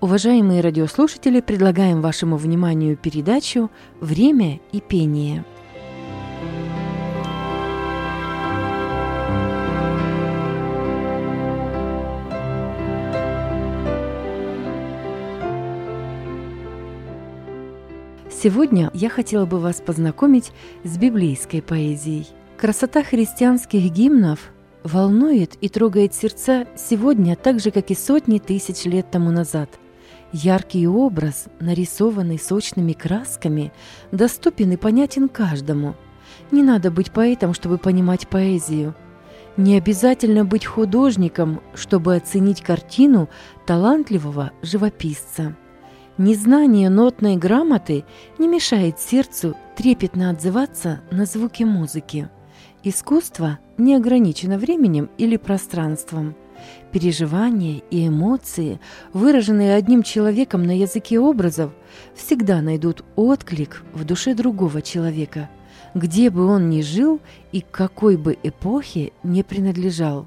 Уважаемые радиослушатели, предлагаем вашему вниманию передачу «Время и пение». Сегодня я хотела бы вас познакомить с библейской поэзией. Красота христианских гимнов волнует и трогает сердца сегодня так же, как и сотни тысяч лет тому назад. Яркий образ, нарисованный сочными красками, доступен и понятен каждому. Не надо быть поэтом, чтобы понимать поэзию. Не обязательно быть художником, чтобы оценить картину талантливого живописца. Незнание нотной грамоты не мешает сердцу трепетно отзываться на звуки музыки. Искусство не ограничено временем или пространством. Переживания и эмоции, выраженные одним человеком на языке образов, всегда найдут отклик в душе другого человека, где бы он ни жил и к какой бы эпохе не принадлежал.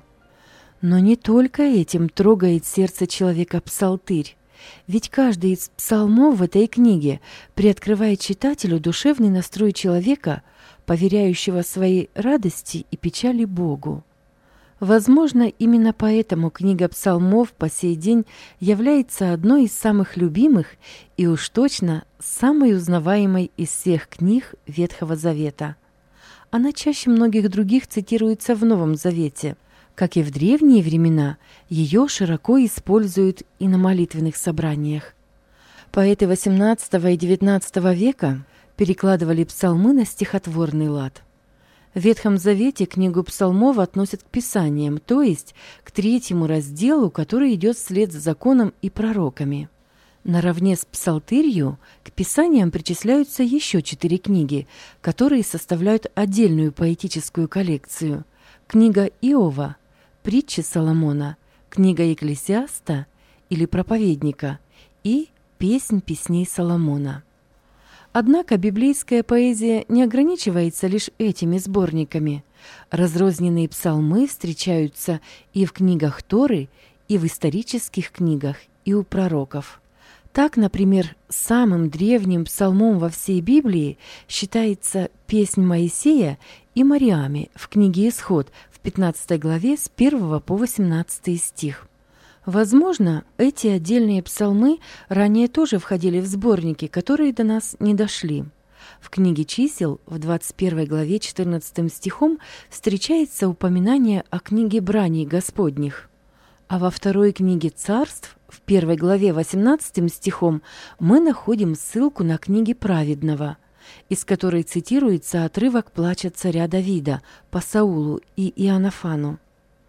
Но не только этим трогает сердце человека псалтырь. Ведь каждый из псалмов в этой книге приоткрывает читателю душевный настрой человека, поверяющего своей радости и печали Богу. Возможно, именно поэтому книга псалмов по сей день является одной из самых любимых и уж точно самой узнаваемой из всех книг Ветхого Завета. Она чаще многих других цитируется в Новом Завете. Как и в древние времена, ее широко используют и на молитвенных собраниях. Поэты XVIII и XIX века перекладывали псалмы на стихотворный лад. В Ветхом Завете книгу псалмов относят к Писаниям, то есть к 3 разделу, который идет вслед за законом и пророками. Наравне с псалтырью к Писаниям причисляются еще 4 книги, которые составляют отдельную поэтическую коллекцию. Книга Иова, притчи Соломона, книга Екклесиаста или проповедника и песнь песней Соломона. Однако библейская поэзия не ограничивается лишь этими сборниками. Разрозненные псалмы встречаются и в книгах Торы, и в исторических книгах, и у пророков. Так, например, самым древним псалмом во всей Библии считается песнь Моисея и Мариаме в книге Исход в 15 главе с 1 по 18 стих. Возможно, эти отдельные псалмы ранее тоже входили в сборники, которые до нас не дошли. В книге Чисел в 21 главе 14 стихом встречается упоминание о книге браней Господних. А во второй книге Царств, в 1 главе 18 стихом, мы находим ссылку на книги праведного, из которой цитируется отрывок плача царя Давида по Саулу и Иоаннафану.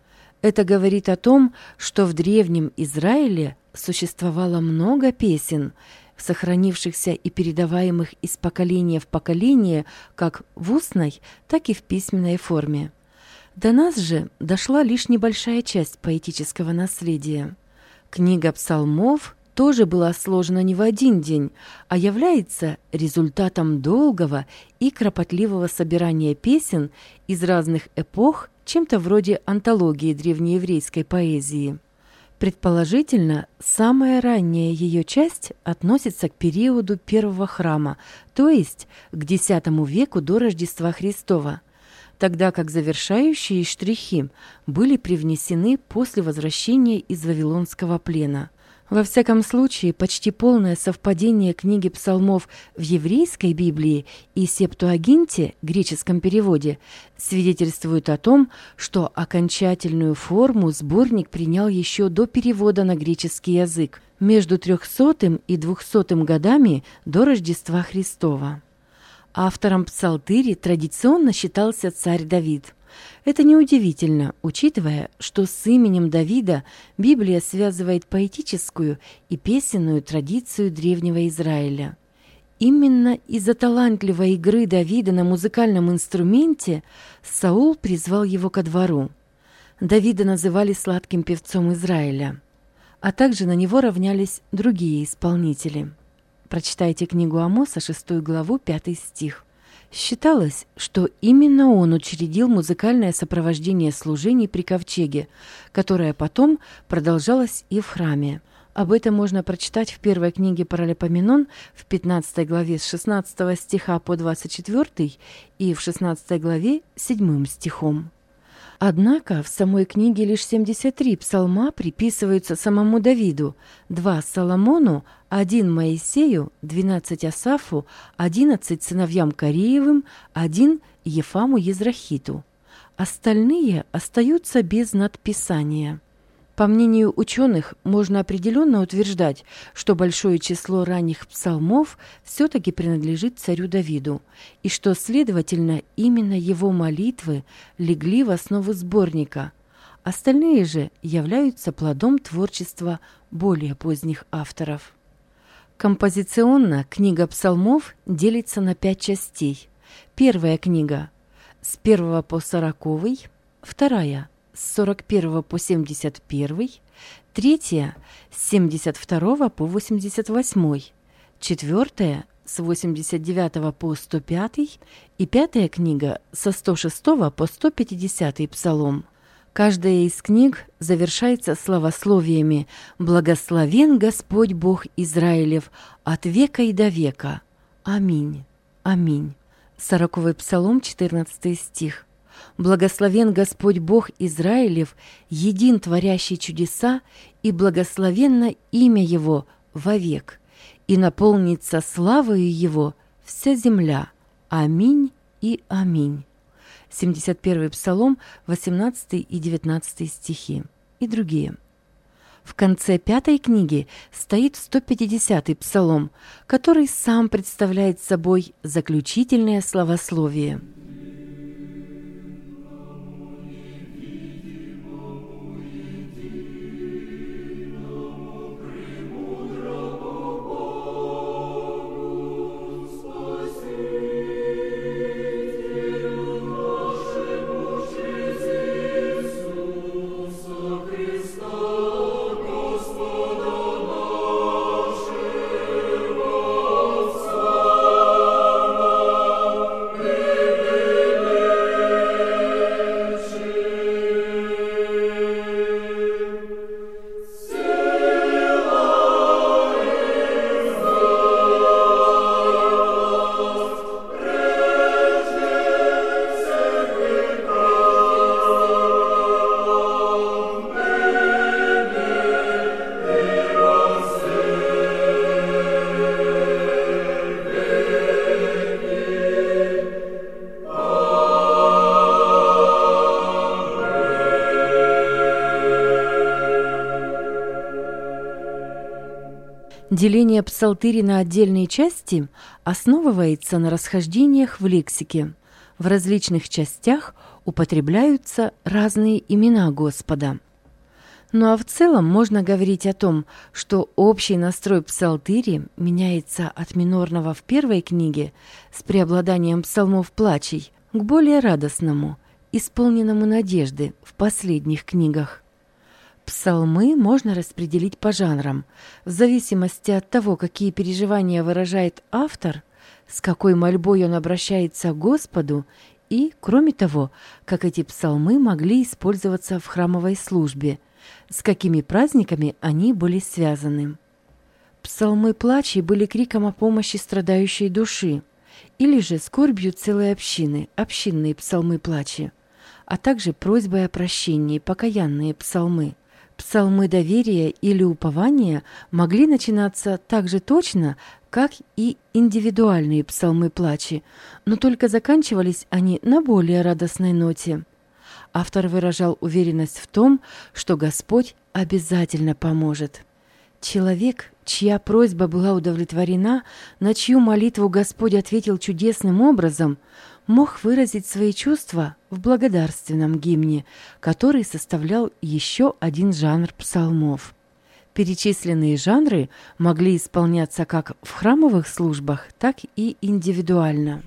Это говорит о том, что в древнем Израиле существовало много песен, сохранившихся и передаваемых из поколения в поколение как в устной, так и в письменной форме. До нас же дошла лишь небольшая часть поэтического наследия. Книга псалмов тоже была сложена не в один день, а является результатом долгого и кропотливого собирания песен из разных эпох, чем-то вроде антологии древнееврейской поэзии. Предположительно, самая ранняя ее часть относится к периоду первого храма, то есть к X веку до Рождества Христова, тогда как завершающие штрихи были привнесены после возвращения из Вавилонского плена. Во всяком случае, почти полное совпадение книги псалмов в еврейской Библии и Септуагинте, греческом переводе, свидетельствует о том, что окончательную форму сборник принял еще до перевода на греческий язык, между 300 и 200 годами до Рождества Христова. Автором псалтыри традиционно считался царь Давид. Это неудивительно, учитывая, что с именем Давида Библия связывает поэтическую и песенную традицию древнего Израиля. Именно из-за талантливой игры Давида на музыкальном инструменте Саул призвал его ко двору. Давида называли сладким певцом Израиля, а также на него равнялись другие исполнители. Прочитайте книгу Амоса, 6 главу, 5 стих. Считалось, что именно он учредил музыкальное сопровождение служений при ковчеге, которое потом продолжалось и в храме. Об этом можно прочитать в первой книге Паралипоменон в 15 главе с 16 стиха по 24 и в 16 главе 7 стихом. Однако в самой книге лишь 73 псалма приписываются самому Давиду, 2 Соломону, 1 Моисею, 12 Асафу, 11 сыновьям Кореевым, 1 Ефаму Езрахиту. Остальные остаются без надписания. По мнению ученых, можно определенно утверждать, что большое число ранних псалмов все-таки принадлежит царю Давиду, и что, следовательно, именно его молитвы легли в основу сборника. Остальные же являются плодом творчества более поздних авторов. Композиционно книга псалмов делится на 5 частей. Первая книга с 1 по 40, вторая с 41 по 71, третья с 72 по 88, четвертая с 89 по 105 и пятая книга со 106 по 150 псалом. Каждая из книг завершается славословиями «Благословен Господь Бог Израилев от века и до века. Аминь. Аминь». 40-й псалом, 14 стих. «Благословен Господь Бог Израилев, един творящий чудеса, и благословенно имя Его вовек, и наполнится славою Его вся земля. Аминь и аминь». 71-й псалом, 18 и 19 стихи и другие. В конце 5 книги стоит 150-й псалом, который сам представляет собой заключительное славословие. Деление псалтыри на отдельные части основывается на расхождениях в лексике. В различных частях употребляются разные имена Господа. Ну а в целом можно говорить о том, что общий настрой псалтыри меняется от минорного в первой книге с преобладанием псалмов плачей к более радостному, исполненному надежды в последних книгах. Псалмы можно распределить по жанрам, в зависимости от того, какие переживания выражает автор, с какой мольбой он обращается к Господу и, кроме того, как эти псалмы могли использоваться в храмовой службе, с какими праздниками они были связаны. Псалмы плачей были криком о помощи страдающей души, или же скорбью целой общины, общинные псалмы плачи, а также просьбой о прощении, покаянные псалмы. Псалмы доверия или упования могли начинаться так же точно, как и индивидуальные псалмы плачи, но только заканчивались они на более радостной ноте. Автор выражал уверенность в том, что Господь обязательно поможет. Человек, чья просьба была удовлетворена, на чью молитву Господь ответил чудесным образом, мог выразить свои чувства в благодарственном гимне, который составлял еще один жанр псалмов. Перечисленные жанры могли исполняться как в храмовых службах, так и индивидуально.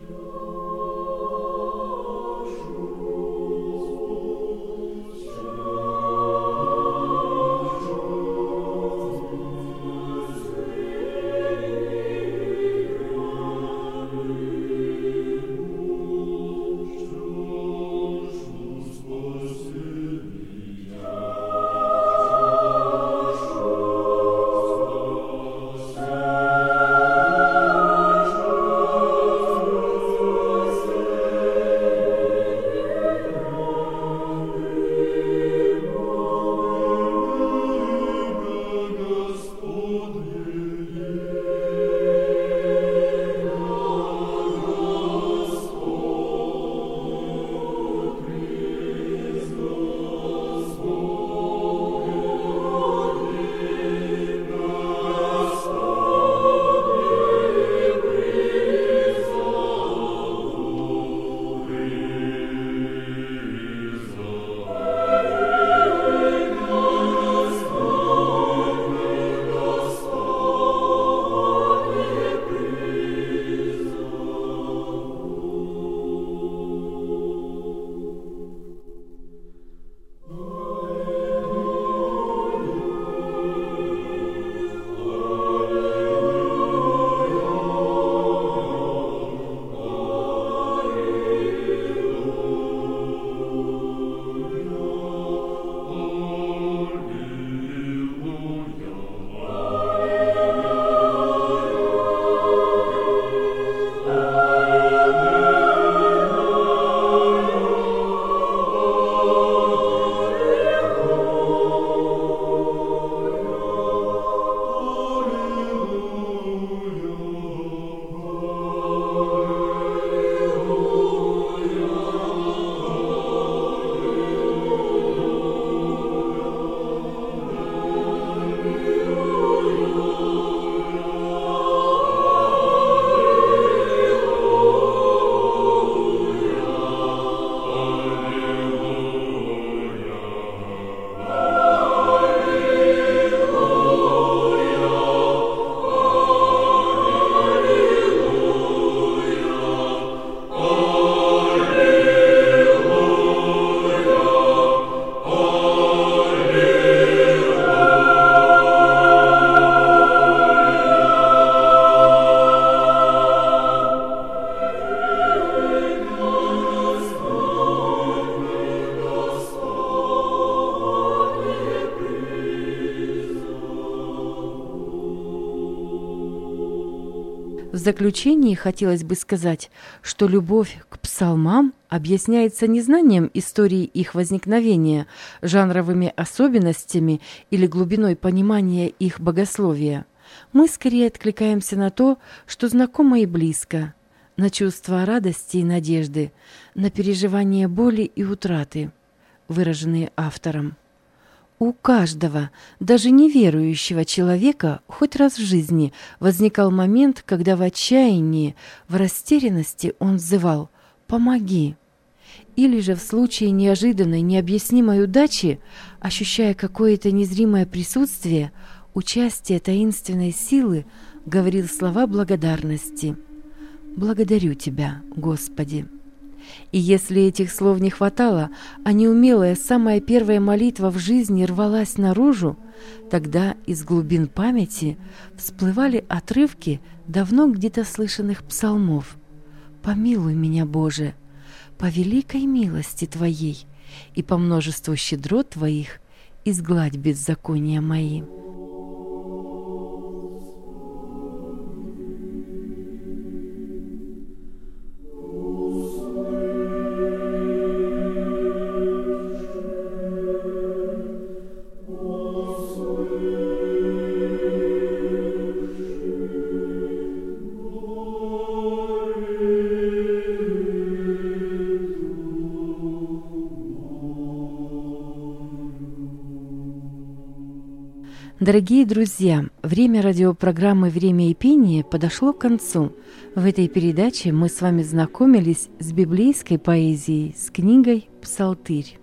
В заключении хотелось бы сказать, что любовь к псалмам объясняется не знанием истории их возникновения, жанровыми особенностями или глубиной понимания их богословия. Мы скорее откликаемся на то, что знакомо и близко, на чувства радости и надежды, на переживания боли и утраты, выраженные автором. У каждого, даже неверующего человека, хоть раз в жизни возникал момент, когда в отчаянии, в растерянности он взывал «Помоги!». Или же в случае неожиданной, необъяснимой удачи, ощущая какое-то незримое присутствие, участие таинственной силы, говорил слова благодарности «Благодарю Тебя, Господи». И если этих слов не хватало, а неумелая самая первая молитва в жизни рвалась наружу, тогда из глубин памяти всплывали отрывки давно где-то слышанных псалмов. «Помилуй меня, Боже, по великой милости Твоей и по множеству щедрот Твоих изгладь беззакония мои». Дорогие друзья, время радиопрограммы «Время и пение» подошло к концу. В этой передаче мы с вами знакомились с библейской поэзией, с книгой «Псалтырь».